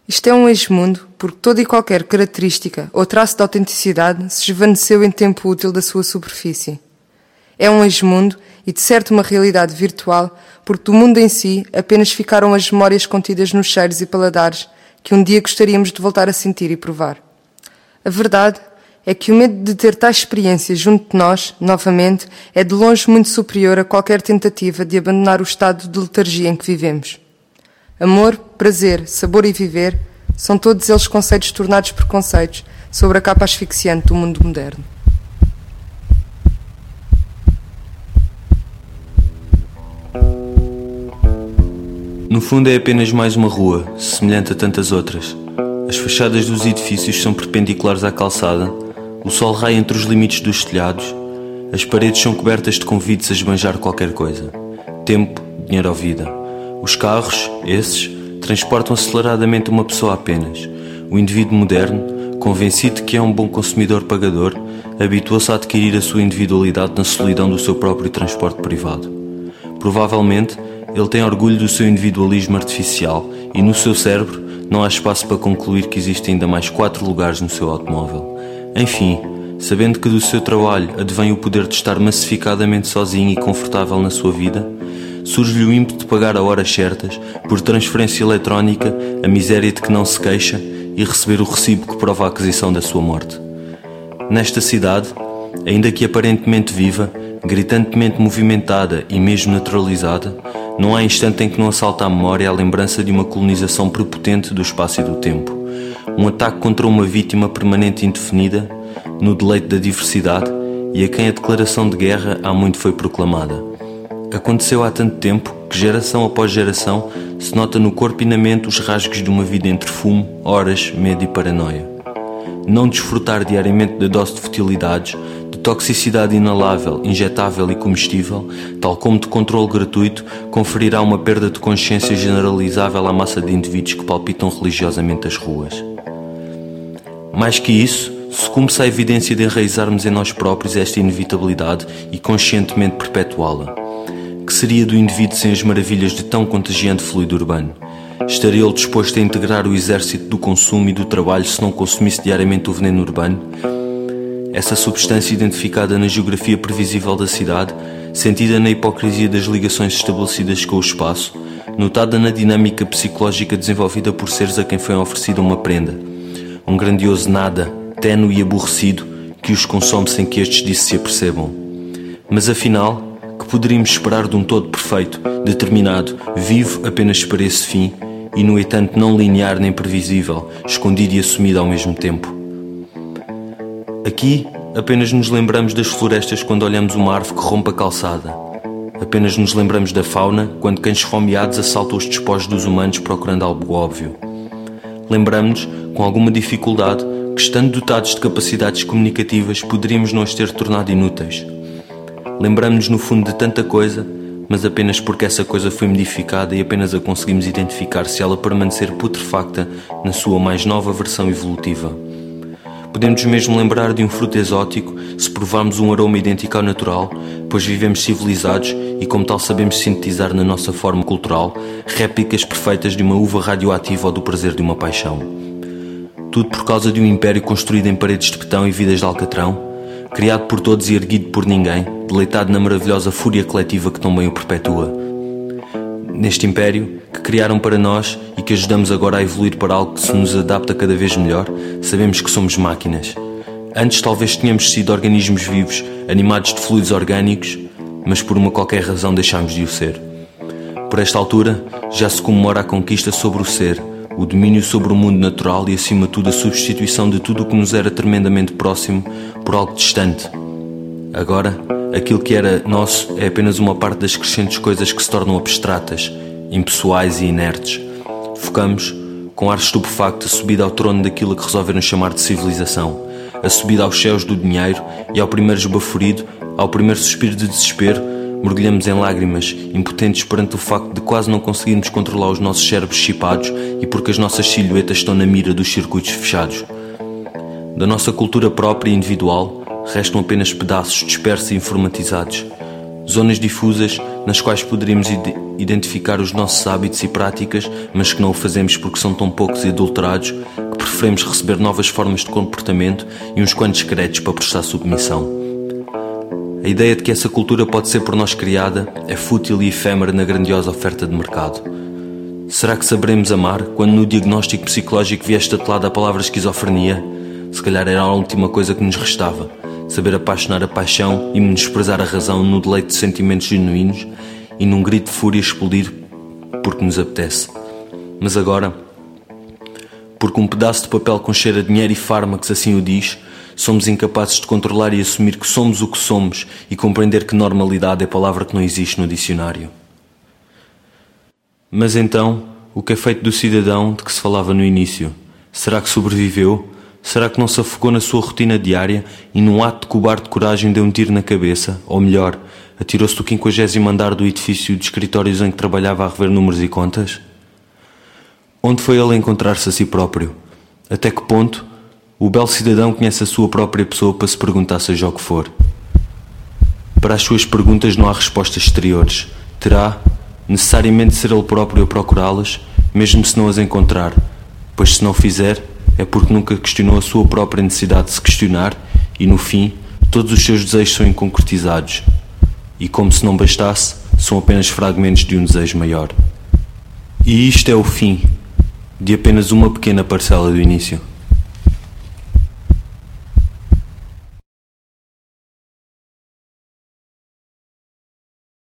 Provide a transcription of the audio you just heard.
Isto é um ex-mundo porque toda e qualquer característica ou traço de autenticidade se esvaneceu em tempo útil da sua superfície. É um ex-mundo e, de certo, uma realidade virtual, porque do mundo em si apenas ficaram as memórias contidas nos cheiros e paladares que um dia gostaríamos de voltar a sentir e provar. A verdade é que o medo de ter tais experiências junto de nós, novamente, é de longe muito superior a qualquer tentativa de abandonar o estado de letargia em que vivemos. Amor, prazer, sabor e viver são todos eles conceitos tornados preconceitos sobre a capa asfixiante do mundo moderno. No fundo é apenas mais uma rua, semelhante a tantas outras. As fachadas dos edifícios são perpendiculares à calçada, o sol raia entre os limites dos telhados, as paredes são cobertas de convites a esbanjar qualquer coisa. Tempo, dinheiro ou vida. Os carros, esses, transportam aceleradamente uma pessoa apenas. O indivíduo moderno, convencido de que é um bom consumidor pagador, habitua-se a adquirir a sua individualidade na solidão do seu próprio transporte privado. Provavelmente, ele tem orgulho do seu individualismo artificial e no seu cérebro não há espaço para concluir que existem ainda mais 4 lugares no seu automóvel. Enfim, sabendo que do seu trabalho advém o poder de estar massificadamente sozinho e confortável na sua vida, surge-lhe o ímpeto de pagar a horas certas, por transferência eletrónica, a miséria de que não se queixa e receber o recibo que prova a aquisição da sua morte. Nesta cidade, ainda que aparentemente viva, gritantemente movimentada e mesmo naturalizada, não há instante em que não assalta a memória a lembrança de uma colonização prepotente do espaço e do tempo. Um ataque contra uma vítima permanente e indefinida, no deleite da diversidade, e a quem a declaração de guerra há muito foi proclamada. Aconteceu há tanto tempo que, geração após geração, se nota no corpo e na mente os rasgos de uma vida entre fumo, horas, medo e paranoia. Não desfrutar diariamente da dose de futilidades, de toxicidade inalável, injetável e comestível, tal como de controle gratuito, conferirá uma perda de consciência generalizável à massa de indivíduos que palpitam religiosamente as ruas. Mais que isso, sucumbe-se à evidência de enraizarmos em nós próprios esta inevitabilidade e conscientemente perpetuá-la. Que seria do indivíduo sem as maravilhas de tão contagiante fluido urbano? Estaria ele disposto a integrar o exército do consumo e do trabalho se não consumisse diariamente o veneno urbano? Essa substância identificada na geografia previsível da cidade, sentida na hipocrisia das ligações estabelecidas com o espaço, notada na dinâmica psicológica desenvolvida por seres a quem foi oferecida uma prenda, um grandioso nada, ténue e aborrecido, que os consome sem que estes disso se apercebam. Mas afinal, que poderíamos esperar de um todo perfeito, determinado, vivo apenas para esse fim, e no entanto não linear nem previsível, escondido e assumido ao mesmo tempo? Aqui, apenas nos lembramos das florestas quando olhamos uma árvore que rompe a calçada. Apenas nos lembramos da fauna quando cães esfomeados assaltam os despojos dos humanos procurando algo óbvio. Lembramos-nos, com alguma dificuldade, que estando dotados de capacidades comunicativas poderíamos não as ter tornado inúteis. Lembramos-nos no fundo de tanta coisa, mas apenas porque essa coisa foi modificada e apenas a conseguimos identificar se ela permanecer putrefacta na sua mais nova versão evolutiva. Podemos mesmo lembrar de um fruto exótico se provarmos um aroma idêntico ao natural, pois vivemos civilizados e como tal sabemos sintetizar na nossa forma cultural réplicas perfeitas de uma uva radioativa ou do prazer de uma paixão. Tudo por causa de um império construído em paredes de betão e vidas de alcatrão, criado por todos e erguido por ninguém, deleitado na maravilhosa fúria coletiva que tão bem o perpetua. Neste império, que criaram para nós e que ajudamos agora a evoluir para algo que se nos adapta cada vez melhor, sabemos que somos máquinas. Antes talvez tenhamos sido organismos vivos, animados de fluidos orgânicos, mas por uma qualquer razão deixámos de o ser. Por esta altura, já se comemora a conquista sobre o ser, o domínio sobre o mundo natural e, acima de tudo, a substituição de tudo o que nos era tremendamente próximo por algo distante. Agora, aquilo que era nosso é apenas uma parte das crescentes coisas que se tornam abstratas, impessoais e inertes. Focamos, com ar estupefacto, a subida ao trono daquilo que resolveram chamar de civilização, a subida aos céus do dinheiro e ao primeiro esbaforido, ao primeiro suspiro de desespero, mergulhamos em lágrimas, impotentes perante o facto de quase não conseguirmos controlar os nossos cérebros chipados e porque as nossas silhuetas estão na mira dos circuitos fechados. Da nossa cultura própria e individual, restam apenas pedaços dispersos e informatizados. zonas difusas nas quais poderíamos identificar os nossos hábitos e práticas, mas que não o fazemos porque são tão poucos e adulterados que preferimos receber novas formas de comportamento e uns quantos créditos para prestar submissão. A ideia de que essa cultura pode ser por nós criada é fútil e efêmera na grandiosa oferta de mercado. Será que saberemos amar quando no diagnóstico psicológico vieste tatuada a palavra esquizofrenia? Se calhar era a última coisa que nos restava. Saber apaixonar a paixão e menosprezar a razão no deleite de sentimentos genuínos e num grito de fúria explodir porque nos apetece. Mas agora, porque um pedaço de papel com cheiro a dinheiro e fármacos assim o diz, somos incapazes de controlar e assumir que somos o que somos e compreender que normalidade é palavra que não existe no dicionário. Mas então, o que é feito do cidadão de que se falava no início? Será que sobreviveu? Será que não se afogou na sua rotina diária e num ato de cobarde coragem deu um tiro na cabeça? Ou melhor, atirou-se do 50º andar do edifício de escritórios em que trabalhava a rever números e contas? Onde foi ele encontrar-se a si próprio? Até que ponto o belo cidadão conhece a sua própria pessoa para se perguntar seja o que for? Para as suas perguntas não há respostas exteriores. Terá necessariamente de ser ele próprio a procurá-las, mesmo se não as encontrar, pois se não fizer, é porque nunca questionou a sua própria necessidade de se questionar e, no fim, todos os seus desejos são inconcretizados. E como se não bastasse, são apenas fragmentos de um desejo maior. E isto é o fim de apenas uma pequena parcela do início.